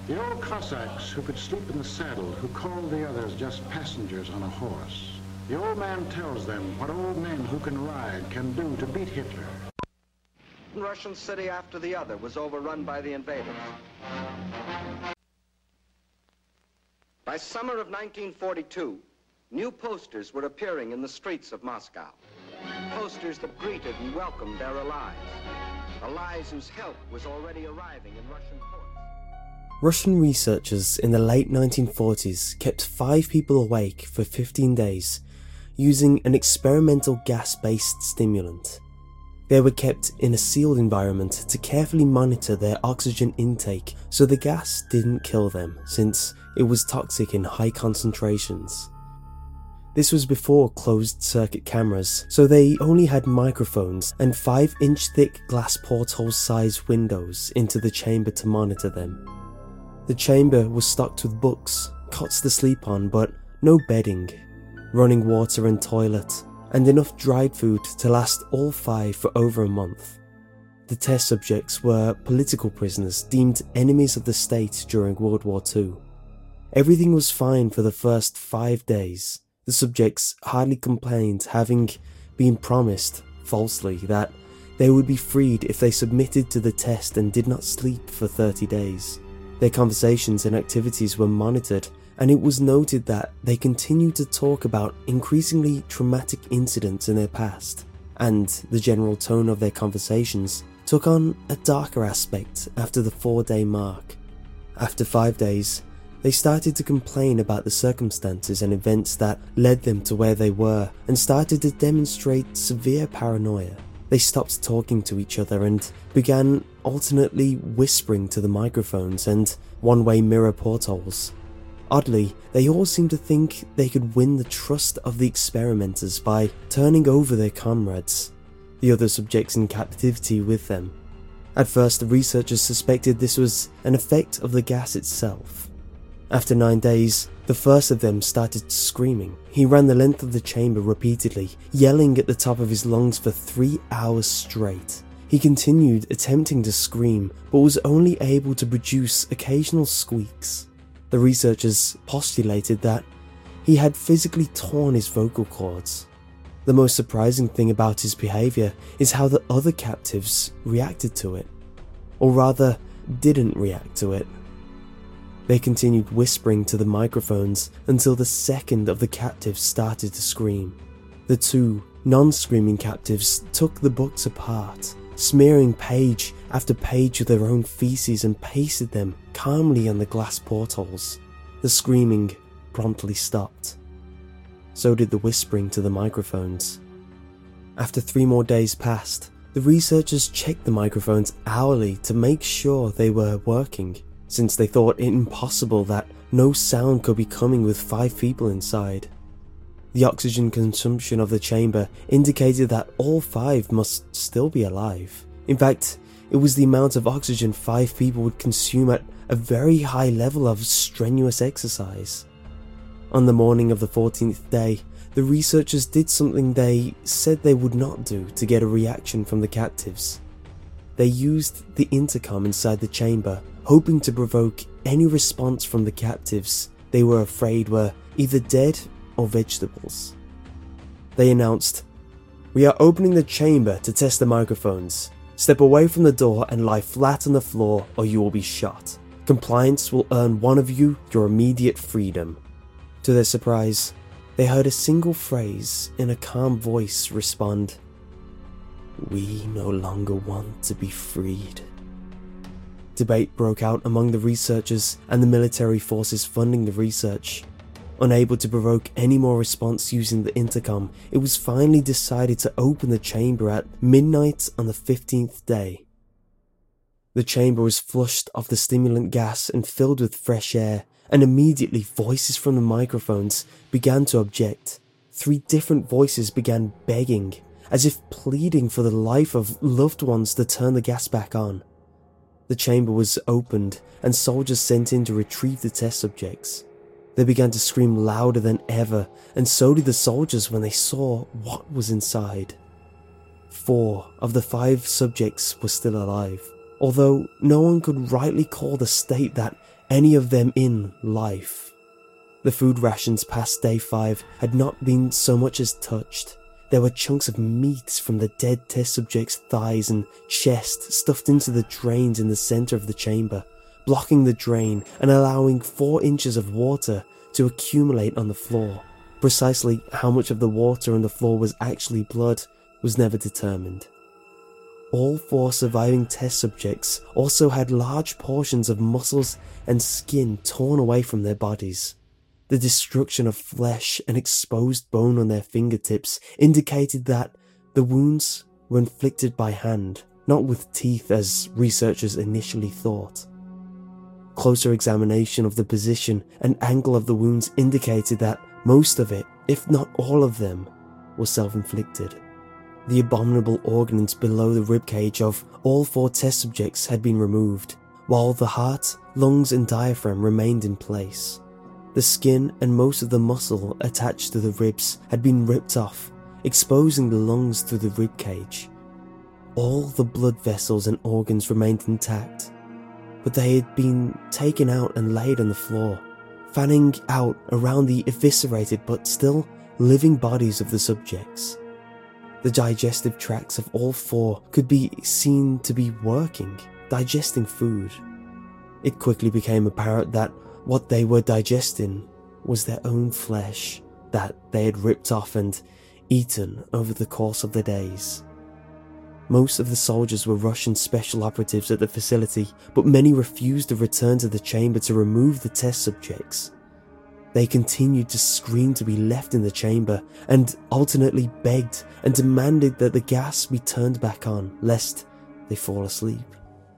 The old Cossacks who could sleep in the saddle, who called the others just passengers on a horse. The old man tells them what old men who can ride can do to beat Hitler. One Russian city after the other was overrun by the invaders. By summer of 1942, new posters were appearing in the streets of Moscow. Posters that greeted and welcomed their allies. Allies whose help was already arriving in Russian ports. Russian researchers in the late 1940s kept 5 people awake for 15 days using an experimental gas-based stimulant. They were kept in a sealed environment to carefully monitor their oxygen intake so the gas didn't kill them, since it was toxic in high concentrations. This was before closed-circuit cameras, so they only had microphones and 5-inch thick glass porthole-sized windows into the chamber to monitor them. The chamber was stocked with books, cots to sleep on, but no bedding, running water and toilet, and enough dried food to last all 5 for over a month. The test subjects were political prisoners deemed enemies of the state during World War II. Everything was fine for the first 5 days. The subjects hardly complained, having been promised, falsely, that they would be freed if they submitted to the test and did not sleep for 30 days. Their conversations and activities were monitored, and it was noted that they continued to talk about increasingly traumatic incidents in their past, and the general tone of their conversations took on a darker aspect after the 4-day mark. After 5 days, they started to complain about the circumstances and events that led them to where they were, and started to demonstrate severe paranoia. They stopped talking to each other and began alternately whispering to the microphones and one-way mirror portholes. Oddly, they all seemed to think they could win the trust of the experimenters by turning over their comrades, the other subjects in captivity, with them. At first, the researchers suspected this was an effect of the gas itself. After 9 days, the first of them started screaming. He ran the length of the chamber repeatedly, yelling at the top of his lungs for 3 hours straight. He continued attempting to scream, but was only able to produce occasional squeaks. The researchers postulated that he had physically torn his vocal cords. The most surprising thing about his behaviour is how the other captives reacted to it, or rather, didn't react to it. They continued whispering to the microphones until the second of the captives started to scream. The 2 non-screaming captives took the books apart, smearing page after page with their own feces, and pasted them calmly on the glass portholes. The screaming promptly stopped. So did the whispering to the microphones. After 3 more days passed, the researchers checked the microphones hourly to make sure they were working, since they thought it impossible that no sound could be coming with 5 people inside. The oxygen consumption of the chamber indicated that all 5 must still be alive. In fact, it was the amount of oxygen 5 people would consume at a very high level of strenuous exercise. On the morning of the 14th day, the researchers did something they said they would not do to get a reaction from the captives. They used the intercom inside the chamber, hoping to provoke any response from the captives they were afraid were either dead or vegetables. They announced, "We are opening the chamber to test the microphones. Step away from the door and lie flat on the floor or you will be shot. Compliance will earn one of you your immediate freedom." To their surprise, they heard a single phrase in a calm voice respond, "We no longer want to be freed." Debate broke out among the researchers and the military forces funding the research. Unable to provoke any more response using the intercom, it was finally decided to open the chamber at midnight on the 15th day. The chamber was flushed of the stimulant gas and filled with fresh air, and immediately voices from the microphones began to object. 3 different voices began begging, as if pleading for the life of loved ones to turn the gas back on. The chamber was opened and soldiers sent in to retrieve the test subjects. They began to scream louder than ever, and so did the soldiers when they saw what was inside. 4 of the 5 subjects were still alive, although no one could rightly call the state that any of them in life. The food rations past day 5 had not been so much as touched. There were chunks of meat from the dead test subject's thighs and chest stuffed into the drains in the centre of the chamber, blocking the drain and allowing 4 inches of water to accumulate on the floor. Precisely how much of the water on the floor was actually blood was never determined. All 4 surviving test subjects also had large portions of muscles and skin torn away from their bodies. The destruction of flesh and exposed bone on their fingertips indicated that the wounds were inflicted by hand, not with teeth as researchers initially thought. Closer examination of the position and angle of the wounds indicated that most of it, if not all of them, was self-inflicted. The abominable organs below the ribcage of all 4 test subjects had been removed, while the heart, lungs and diaphragm remained in place. The skin and most of the muscle attached to the ribs had been ripped off, exposing the lungs through the ribcage. All the blood vessels and organs remained intact, but they had been taken out and laid on the floor, fanning out around the eviscerated but still living bodies of the subjects. The digestive tracts of all 4 could be seen to be working, digesting food. It quickly became apparent that what they were digesting was their own flesh that they had ripped off and eaten over the course of the days. Most of the soldiers were Russian special operatives at the facility, but many refused to return to the chamber to remove the test subjects. They continued to scream to be left in the chamber and alternately begged and demanded that the gas be turned back on, lest they fall asleep.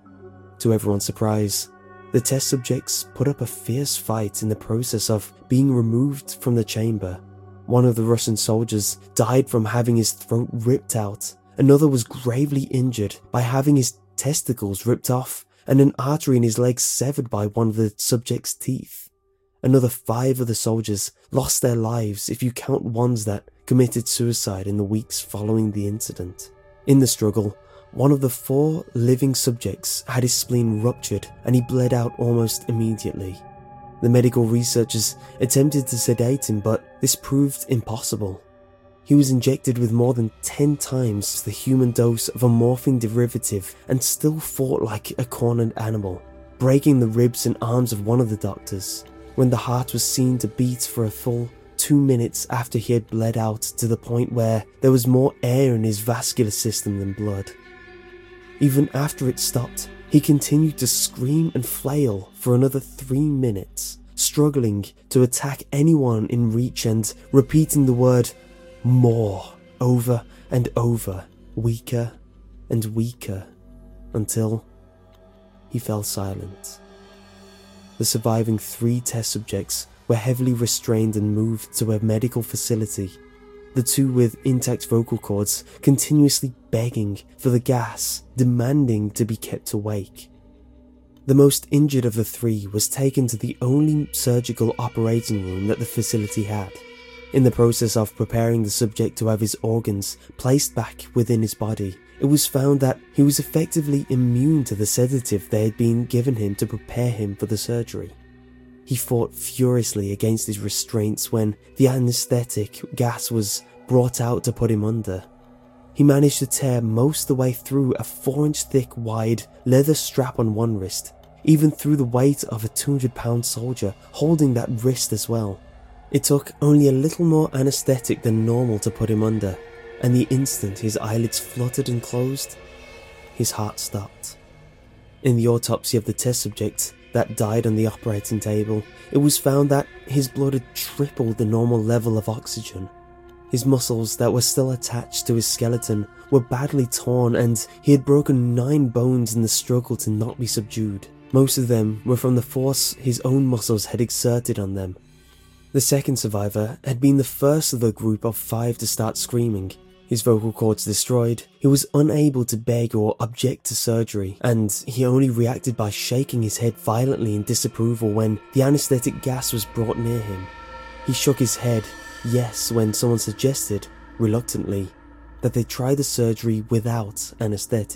To everyone's surprise, the test subjects put up a fierce fight in the process of being removed from the chamber. One of the Russian soldiers died from having his throat ripped out. Another was gravely injured by having his testicles ripped off and an artery in his leg severed by one of the subject's teeth. Another 5 of the soldiers lost their lives if you count ones that committed suicide in the weeks following the incident. In the struggle, one of the 4 living subjects had his spleen ruptured and he bled out almost immediately. The medical researchers attempted to sedate him, but this proved impossible. He was injected with more than 10 times the human dose of a morphine derivative and still fought like a cornered animal, breaking the ribs and arms of one of the doctors, when the heart was seen to beat for a full 2 minutes after he had bled out to the point where there was more air in his vascular system than blood. Even after it stopped, he continued to scream and flail for another 3 minutes, struggling to attack anyone in reach and repeating the word "more" over and over, weaker and weaker, until he fell silent. The surviving 3 test subjects were heavily restrained and moved to a medical facility, the 2 with intact vocal cords continuously begging for the gas, demanding to be kept awake. The most injured of the 3 was taken to the only surgical operating room that the facility had. In the process of preparing the subject to have his organs placed back within his body, it was found that he was effectively immune to the sedative they had been given him to prepare him for the surgery. He fought furiously against his restraints when the anesthetic gas was brought out to put him under. He managed to tear most of the way through a 4-inch thick wide leather strap on one wrist, even through the weight of a 200-pound soldier holding that wrist as well. It took only a little more anesthetic than normal to put him under, and the instant his eyelids fluttered and closed, his heart stopped. In the autopsy of the test subject that died on the operating table, it was found that his blood had tripled the normal level of oxygen. His muscles that were still attached to his skeleton were badly torn, and he had broken 9 bones in the struggle to not be subdued. Most of them were from the force his own muscles had exerted on them. The second survivor had been the first of the group of 5 to start screaming. His vocal cords destroyed, he was unable to beg or object to surgery, and he only reacted by shaking his head violently in disapproval when the anesthetic gas was brought near him. He shook his head, yes, when someone suggested, reluctantly, that they try the surgery without anesthetic.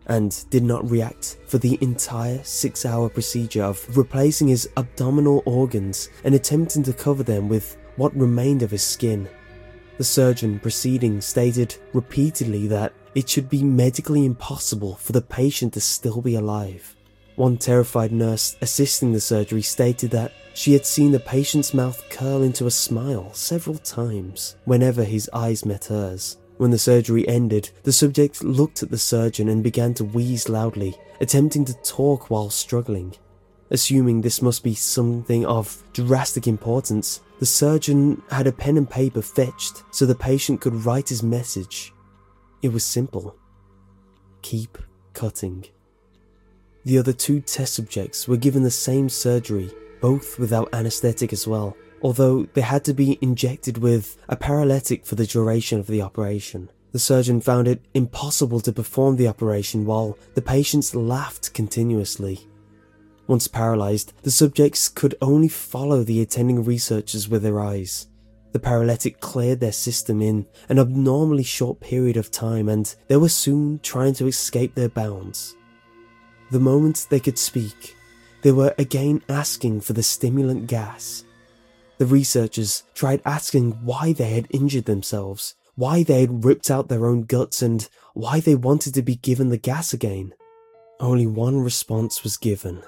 and did not react for the entire 6-hour procedure of replacing his abdominal organs and attempting to cover them with what remained of his skin. The surgeon proceeding stated repeatedly that it should be medically impossible for the patient to still be alive. One terrified nurse assisting the surgery stated that she had seen the patient's mouth curl into a smile several times whenever his eyes met hers. When the surgery ended, the subject looked at the surgeon and began to wheeze loudly, attempting to talk while struggling. Assuming this must be something of drastic importance, the surgeon had a pen and paper fetched so the patient could write his message. It was simple. Keep cutting. The other 2 test subjects were given the same surgery, both without anesthetic as well, although they had to be injected with a paralytic for the duration of the operation. The surgeon found it impossible to perform the operation while the patients laughed continuously. Once paralysed, the subjects could only follow the attending researchers with their eyes. The paralytic cleared their system in an abnormally short period of time, and they were soon trying to escape their bounds. The moment they could speak, they were again asking for the stimulant gas. The researchers tried asking why they had injured themselves, why they had ripped out their own guts, and why they wanted to be given the gas again. Only one response was given.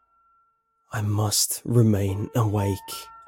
I must remain awake.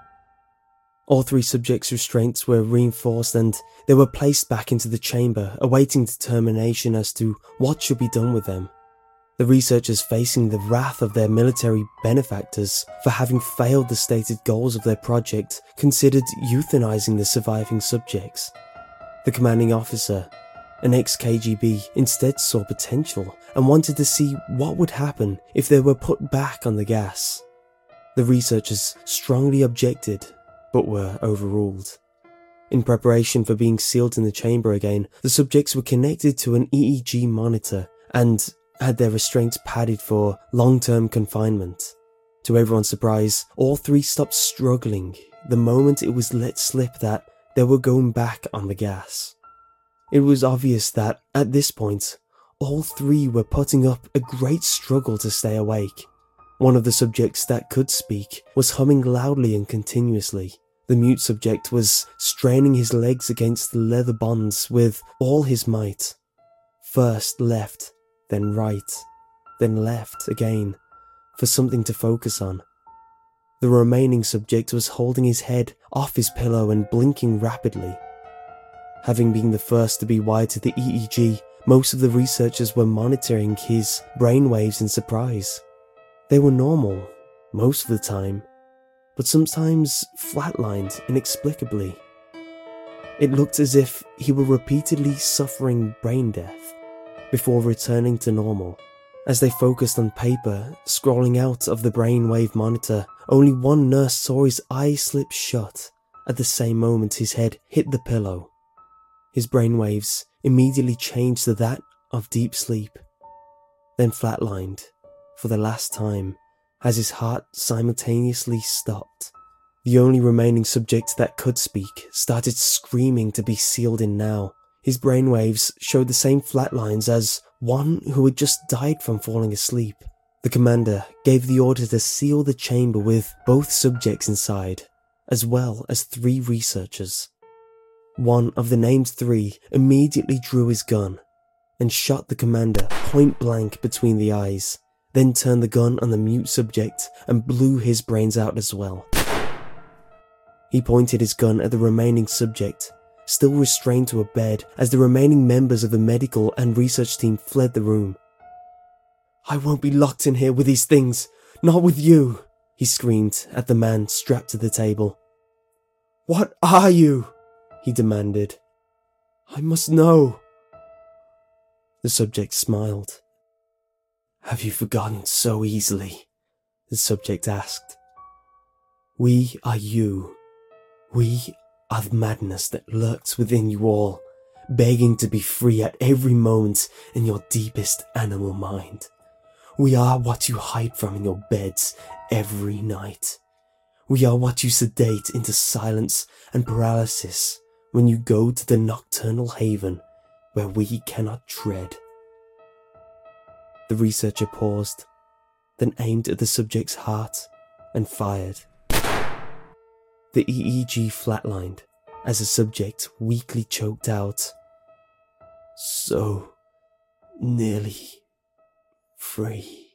All 3 subjects' restraints were reinforced and they were placed back into the chamber, awaiting determination as to what should be done with them. The researchers, facing the wrath of their military benefactors for having failed the stated goals of their project, considered euthanizing the surviving subjects. The commanding officer, an ex-KGB, instead saw potential and wanted to see what would happen if they were put back on the gas. The researchers strongly objected, but were overruled. In preparation for being sealed in the chamber again, the subjects were connected to an EEG monitor and had their restraints padded for long-term confinement. To everyone's surprise, all 3 stopped struggling the moment it was let slip that they were going back on the gas. It was obvious that, at this point, all 3 were putting up a great struggle to stay awake. One of the subjects that could speak was humming loudly and continuously. The mute subject was straining his legs against the leather bonds with all his might. First left, then right, then left again, for something to focus on. The remaining subject was holding his head off his pillow and blinking rapidly. Having been the first to be wired to the EEG, most of the researchers were monitoring his brainwaves in surprise. They were normal, most of the time, but sometimes flatlined inexplicably. It looked as if he were repeatedly suffering brain death before returning to normal. As they focused on paper, scrolling out of the brainwave monitor, only one nurse saw his eyes slip shut at the same moment his head hit the pillow. His brainwaves immediately changed to that of deep sleep, then flatlined for the last time as his heart simultaneously stopped. The only remaining subject that could speak started screaming to be sealed in now. His brainwaves showed the same flatlines as one who had just died from falling asleep. The commander gave the order to seal the chamber with both subjects inside, as well as 3 researchers. One of the named 3 immediately drew his gun and shot the commander point blank between the eyes, then turned the gun on the mute subject and blew his brains out as well. He pointed his gun at the remaining subject, still restrained to a bed, as the remaining members of the medical and research team fled the room. "I won't be locked in here with these things, not with you," he screamed at the man strapped to the table. "What are you?" he demanded. "I must know." The subject smiled. "Have you forgotten so easily?" the subject asked. "We are you. We are the madness that lurks within you all, begging to be free at every moment in your deepest animal mind. We are what you hide from in your beds every night. We are what you sedate into silence and paralysis when you go to the nocturnal haven where we cannot tread." The researcher paused, then aimed at the subject's heart and fired. The EEG flatlined as the subject weakly choked out, "So nearly free."